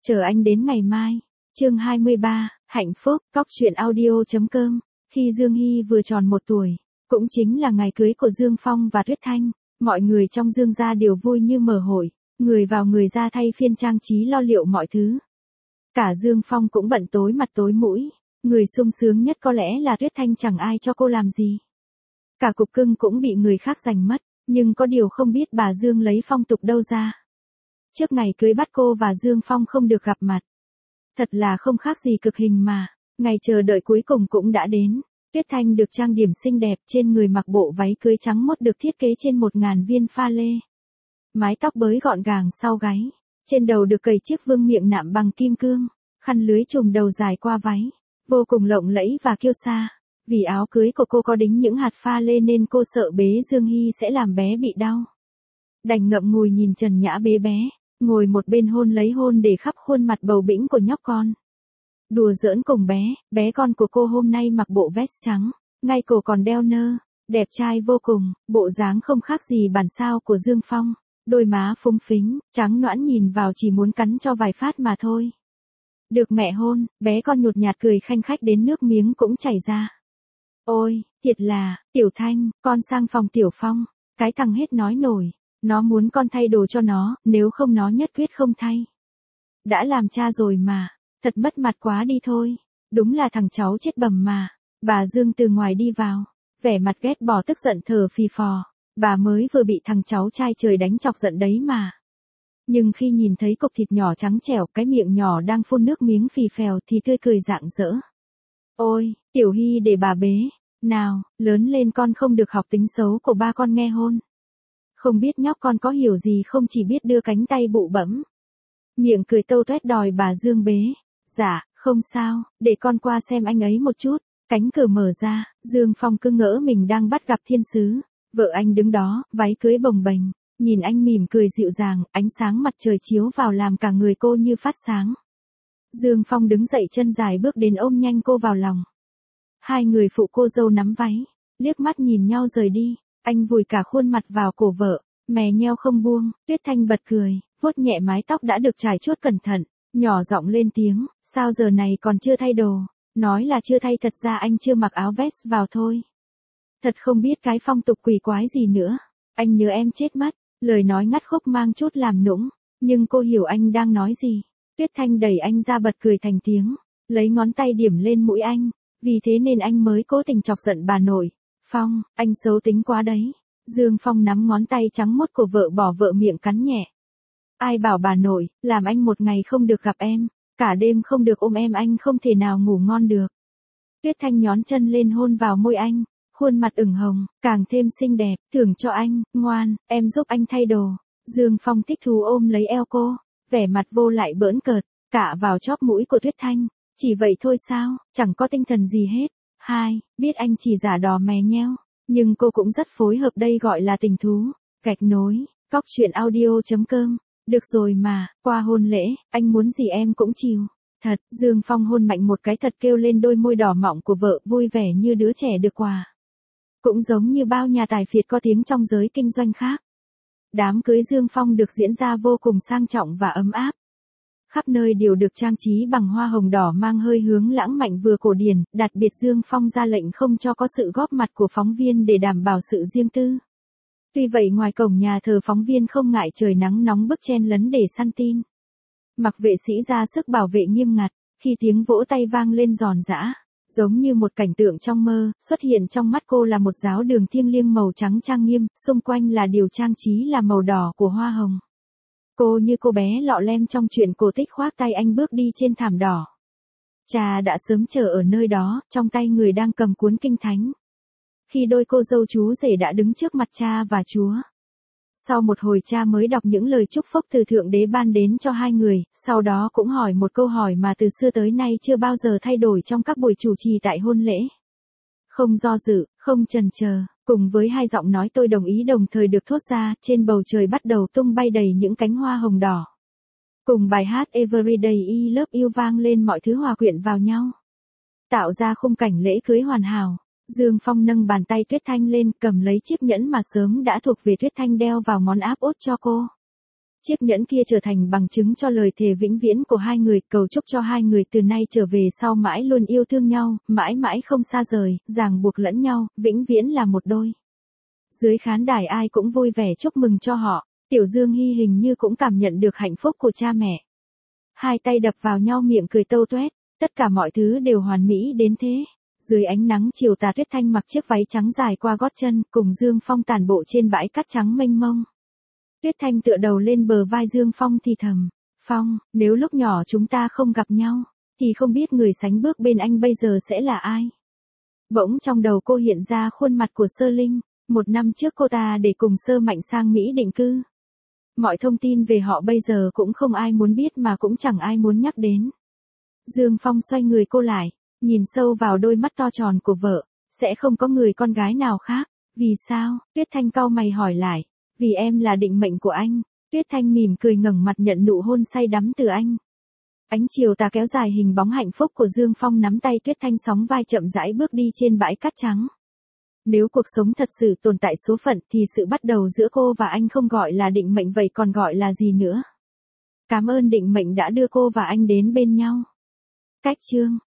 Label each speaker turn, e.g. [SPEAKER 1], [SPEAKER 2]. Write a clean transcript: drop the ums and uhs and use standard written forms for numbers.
[SPEAKER 1] Chờ anh đến ngày mai. Chương 23, hạnh phúc, cóc truyện audio.com. Khi Dương Hy vừa tròn 1 tuổi, cũng chính là ngày cưới của Dương Phong và Tuyết Thanh, mọi người trong Dương gia đều vui như mở hội, người vào người ra thay phiên trang trí lo liệu mọi thứ. Cả Dương Phong cũng bận tối mặt tối mũi, người sung sướng nhất có lẽ là Tuyết Thanh, chẳng ai cho cô làm gì. Cả cục cưng cũng bị người khác giành mất, nhưng có điều không biết bà Dương lấy phong tục đâu ra. Trước ngày cưới bắt cô và Dương Phong không được gặp mặt. Thật là không khác gì cực hình mà. Ngày chờ đợi cuối cùng cũng đã đến. Tuyết Thanh được trang điểm xinh đẹp, trên người mặc bộ váy cưới trắng mốt được thiết kế trên 1000 viên pha lê. Mái tóc bới gọn gàng sau gáy. Trên đầu được cầy chiếc vương miện nạm bằng kim cương. Khăn lưới trùm đầu dài qua váy. Vô cùng lộng lẫy và kiêu sa. Vì áo cưới của cô có đính những hạt pha lê nên cô sợ bế Dương Hy sẽ làm bé bị đau. Đành ngậm ngùi nhìn trần nhã bế bé. Ngồi một bên hôn lấy hôn để khắp khuôn mặt bầu bĩnh của nhóc con. Đùa giỡn cùng bé con của cô hôm nay mặc bộ vest trắng, ngay cổ còn đeo nơ, đẹp trai vô cùng, bộ dáng không khác gì bản sao của Dương Phong, đôi má phúng phính, trắng nõn nhìn vào chỉ muốn cắn cho vài phát mà thôi. Được mẹ hôn, bé con nhột nhạt cười khanh khách đến nước miếng cũng chảy ra. Ôi, thiệt là, Tiểu Thanh, con sang phòng Tiểu Phong, cái thằng hết nói nổi. Nó muốn con thay đồ cho nó, nếu không nó nhất quyết không thay. Đã làm cha rồi mà, thật mất mặt quá đi thôi. Đúng là thằng cháu chết bầm mà. Bà Dương từ ngoài đi vào, vẻ mặt ghét bỏ tức giận thở phì phò. Bà mới vừa bị thằng cháu trai trời đánh chọc giận đấy mà. Nhưng khi nhìn thấy cục thịt nhỏ trắng trẻo, cái miệng nhỏ đang phun nước miếng phì phèo thì tươi cười rạng rỡ. Ôi, Tiểu Hy để bà bế. Nào, lớn lên con không được học tính xấu của ba con nghe hôn. Không biết nhóc con có hiểu gì không, chỉ biết đưa cánh tay bụ bẫm. Miệng cười tâu tuét đòi bà Dương bế. Dạ, không sao, để con qua xem anh ấy một chút. Cánh cửa mở ra, Dương Phong cứ ngỡ mình đang bắt gặp thiên sứ. Vợ anh đứng đó, váy cưới bồng bềnh. Nhìn anh mỉm cười dịu dàng, ánh sáng mặt trời chiếu vào làm cả người cô như phát sáng. Dương Phong đứng dậy chân dài bước đến ôm nhanh cô vào lòng. Hai người phụ cô dâu nắm váy, liếc mắt nhìn nhau rời đi. Anh vùi cả khuôn mặt vào cổ vợ, mè nheo không buông. Tuyết Thanh bật cười, vuốt nhẹ mái tóc đã được trải chuốt cẩn thận, nhỏ giọng lên tiếng, sao giờ này còn chưa thay đồ? Nói là chưa thay, thật ra anh chưa mặc áo vest vào thôi. Thật không biết cái phong tục quỷ quái gì nữa. Anh nhớ em chết mất. Lời nói ngắt khúc mang chút làm nũng, nhưng cô hiểu anh đang nói gì. Tuyết Thanh đẩy anh ra bật cười thành tiếng, lấy ngón tay điểm lên mũi anh, vì thế nên anh mới cố tình chọc giận bà nội. Phong, anh xấu tính quá đấy. Dương Phong nắm ngón tay trắng mốt của vợ bỏ vợ miệng cắn nhẹ. Ai bảo bà nội, làm anh một ngày không được gặp em, cả đêm không được ôm em anh không thể nào ngủ ngon được. Tuyết Thanh nhón chân lên hôn vào môi anh, khuôn mặt ửng hồng, càng thêm xinh đẹp, thưởng cho anh, ngoan, em giúp anh thay đồ. Dương Phong thích thú ôm lấy eo cô, vẻ mặt vô lại bỡn cợt, cạ vào chóp mũi của Tuyết Thanh. Chỉ vậy thôi sao, chẳng có tinh thần gì hết. Biết anh chỉ giả đò mè nheo, nhưng cô cũng rất phối hợp, đây gọi là tình thú. Gạch nối, cóc truyện audio.com. Được rồi mà, qua hôn lễ, anh muốn gì em cũng chiều. Thật, Dương Phong hôn mạnh một cái thật kêu lên đôi môi đỏ mọng của vợ, vui vẻ như đứa trẻ được quà. Cũng giống như bao nhà tài phiệt có tiếng trong giới kinh doanh khác. Đám cưới Dương Phong được diễn ra vô cùng sang trọng và ấm áp. Khắp nơi đều được trang trí bằng hoa hồng đỏ mang hơi hướng lãng mạn vừa cổ điển, đặc biệt Dương Phong ra lệnh không cho có sự góp mặt của phóng viên để đảm bảo sự riêng tư. Tuy vậy ngoài cổng nhà thờ phóng viên không ngại trời nắng nóng bức chen lấn để săn tin. Mặc vệ sĩ ra sức bảo vệ nghiêm ngặt, khi tiếng vỗ tay vang lên giòn giã, giống như một cảnh tượng trong mơ, xuất hiện trong mắt cô là một giáo đường thiêng liêng màu trắng trang nghiêm, xung quanh là điều trang trí là màu đỏ của hoa hồng. Cô như cô bé lọ lem trong truyện cổ tích khoác tay anh bước đi trên thảm đỏ. Cha đã sớm chờ ở nơi đó, trong tay người đang cầm cuốn kinh thánh. Khi đôi cô dâu chú rể đã đứng trước mặt cha và Chúa. Sau một hồi cha mới đọc những lời chúc phúc từ Thượng Đế ban đến cho hai người, sau đó cũng hỏi một câu hỏi mà từ xưa tới nay chưa bao giờ thay đổi trong các buổi chủ trì tại hôn lễ. Không do dự, không chần chờ, cùng với hai giọng nói tôi đồng ý đồng thời được thốt ra, trên bầu trời bắt đầu tung bay đầy những cánh hoa hồng đỏ. Cùng bài hát Everyday I Love You vang lên, mọi thứ hòa quyện vào nhau, tạo ra khung cảnh lễ cưới hoàn hảo. Dương Phong nâng bàn tay Tuyết Thanh lên, cầm lấy chiếc nhẫn mà sớm đã thuộc về Tuyết Thanh đeo vào ngón áp út cho cô. Chiếc nhẫn kia trở thành bằng chứng cho lời thề vĩnh viễn của hai người, cầu chúc cho hai người từ nay trở về sau mãi luôn yêu thương nhau, mãi mãi không xa rời, ràng buộc lẫn nhau, vĩnh viễn là một đôi. Dưới khán đài ai cũng vui vẻ chúc mừng cho họ, Tiểu Dương Hy hình như cũng cảm nhận được hạnh phúc của cha mẹ. Hai tay đập vào nhau miệng cười tâu tuét, tất cả mọi thứ đều hoàn mỹ đến thế. Dưới ánh nắng chiều tà Tuyết Thanh mặc chiếc váy trắng dài qua gót chân, cùng Dương Phong tản bộ trên bãi cát trắng mênh mông. Tuyết Thanh tựa đầu lên bờ vai Dương Phong thì thầm, Phong, nếu lúc nhỏ chúng ta không gặp nhau, thì không biết người sánh bước bên anh bây giờ sẽ là ai. Bỗng trong đầu cô hiện ra khuôn mặt của Sơ Linh, 1 năm trước cô ta để cùng Sơ Mạnh sang Mỹ định cư. Mọi thông tin về họ bây giờ cũng không ai muốn biết mà cũng chẳng ai muốn nhắc đến. Dương Phong xoay người cô lại, nhìn sâu vào đôi mắt to tròn của vợ, sẽ không có người con gái nào khác, vì sao? Tuyết Thanh cau mày hỏi lại, vì em là định mệnh của anh. Tuyết Thanh mỉm cười ngẩng mặt nhận nụ hôn say đắm từ anh. Ánh chiều tà kéo dài hình bóng hạnh phúc của Dương Phong nắm tay Tuyết Thanh sóng vai chậm rãi bước đi trên bãi cát trắng. Nếu cuộc sống thật sự tồn tại số phận thì sự bắt đầu giữa cô và anh không gọi là định mệnh vậy còn gọi là gì nữa? Cảm ơn định mệnh đã đưa cô và anh đến bên nhau. Cách chương